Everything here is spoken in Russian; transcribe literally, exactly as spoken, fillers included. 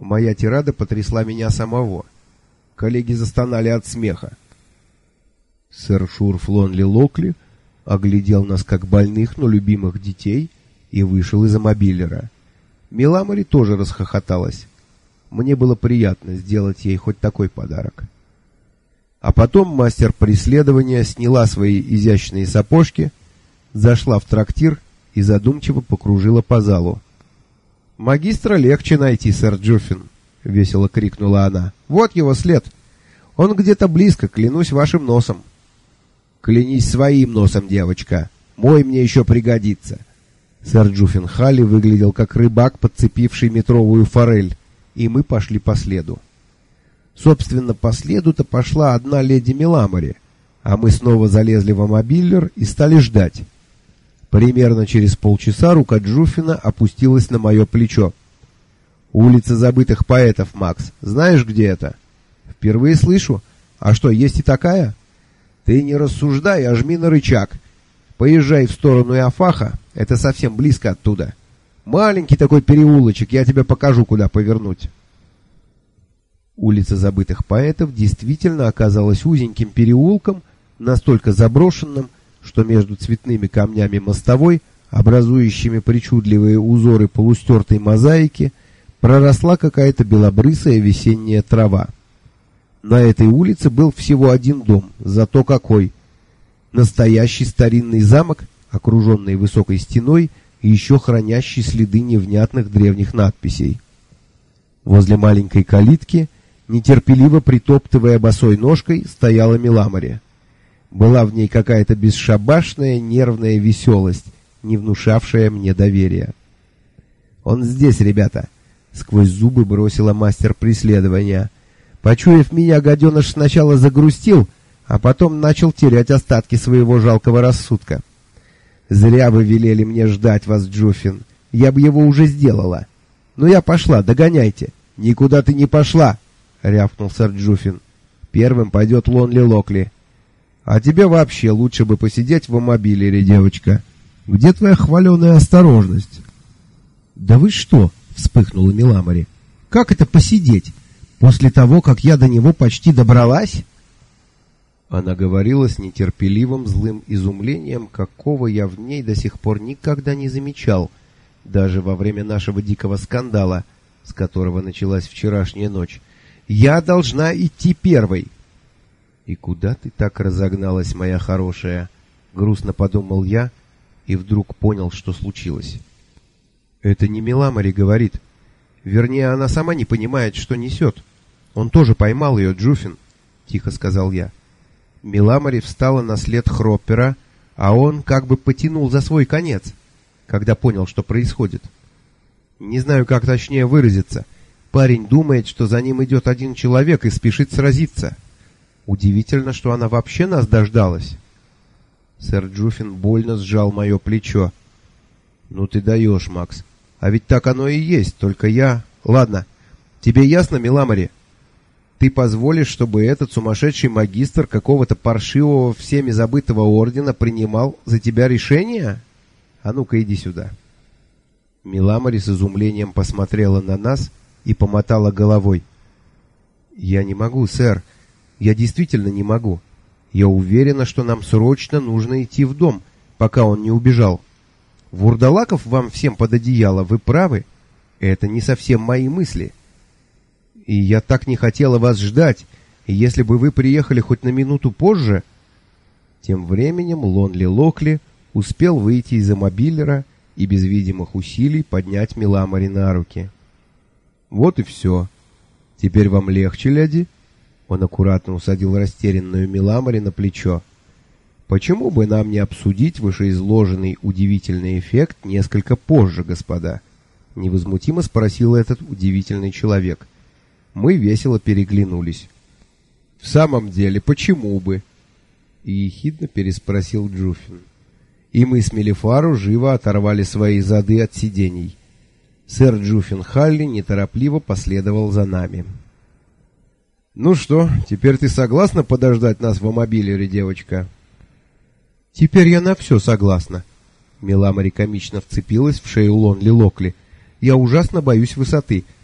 Моя тирада потрясла меня самого. Коллеги застонали от смеха. Сэр Шурф Лонли Локли оглядел нас как больных, но любимых детей и вышел из мобилера. Миламори тоже расхохоталась. Мне было приятно сделать ей хоть такой подарок. А потом мастер преследования сняла свои изящные сапожки, зашла в трактир и задумчиво покружила по залу. «Магистра легче найти, сэр Джуффин», — весело крикнула она. «Вот его след. Он где-то близко, клянусь вашим носом». «Клянись своим носом, девочка. Мой мне еще пригодится». Сэр Джуффин Халли выглядел как рыбак, подцепивший метровую форель, и мы пошли по следу. Собственно, по следу-то пошла одна леди Миламори, а мы снова залезли в мобиллер и стали ждать. Примерно через полчаса рука Джуффина опустилась на мое плечо. «Улица забытых поэтов, Макс. Знаешь, где это?» «Впервые слышу. А что, есть и такая?» «Ты не рассуждай, а жми на рычаг. Поезжай в сторону Иофаха, это совсем близко оттуда. Маленький такой переулочек, я тебе покажу, куда повернуть». Улица забытых поэтов действительно оказалась узеньким переулком, настолько заброшенным, что между цветными камнями мостовой, образующими причудливые узоры полустертой мозаики, проросла какая-то белобрысая весенняя трава. На этой улице был всего один дом, зато какой! Настоящий старинный замок, окруженный высокой стеной и еще хранящий следы невнятных древних надписей. Возле маленькой калитки, нетерпеливо притоптывая босой ножкой, стояла Миламори. Была в ней какая-то бесшабашная нервная веселость, не внушавшая мне доверия. «Он здесь, ребята!» — сквозь зубы бросила мастер преследования. Почуяв меня, гаденыш сначала загрустил, а потом начал терять остатки своего жалкого рассудка. «Зря вы велели мне ждать вас, Джуффин. Я бы его уже сделала. Но я пошла, догоняйте». «Никуда ты не пошла!» — рявкнул сэр Джуффин. «Первым пойдет Лонли Локли. А тебе вообще лучше бы посидеть в мобилере, девочка. Где твоя хваленая осторожность?» «Да вы что?» — вспыхнула Миламори. «Как это посидеть? После того, как я до него почти добралась?» Она говорила с нетерпеливым злым изумлением, какого я в ней до сих пор никогда не замечал, даже во время нашего дикого скандала, с которого началась вчерашняя ночь. «Я должна идти первой!» «И куда ты так разогналась, моя хорошая?» — грустно подумал я и вдруг понял, что случилось. «Это не Миламори говорит. Вернее, она сама не понимает, что несет. Он тоже поймал ее, Джуффин», — тихо сказал я. Миламори встала на след Хроппера, а он как бы потянул за свой конец, когда понял, что происходит. Не знаю, как точнее выразиться. Парень думает, что за ним идет один человек и спешит сразиться. Удивительно, что она вообще нас дождалась. Сэр Джуффин больно сжал мое плечо. «Ну ты даешь, Макс. А ведь так оно и есть, только я... Ладно, тебе ясно, Миламори? Ты позволишь, чтобы этот сумасшедший магистр какого-то паршивого всеми забытого ордена принимал за тебя решение? А ну-ка иди сюда». Миламори с изумлением посмотрела на нас и помотала головой. «Я не могу, сэр. Я действительно не могу. Я уверена, что нам срочно нужно идти в дом, пока он не убежал. Вурдалаков вам всем под одеяло, вы правы. Это не совсем мои мысли. И я так не хотела вас ждать, и если бы вы приехали хоть на минуту позже...» Тем временем Лонли Локли успел выйти из мобилера и без видимых усилий поднять Миламори на руки. «Вот и все. Теперь вам легче, леди?» Он аккуратно усадил растерянную Миламори на плечо. «Почему бы нам не обсудить вышеизложенный удивительный эффект несколько позже, господа?» Невозмутимо спросил этот удивительный человек. Мы весело переглянулись. «В самом деле, почему бы?» И ехидно переспросил Джуффин. И мы с Мелифару живо оторвали свои зады от сидений. Сэр Джуффин Халли неторопливо последовал за нами. «Ну что, теперь ты согласна подождать нас в мобилере, девочка?» «Теперь я на все согласна». Миламори комично вцепилась в шею Лонли Локли. «Я ужасно боюсь высоты.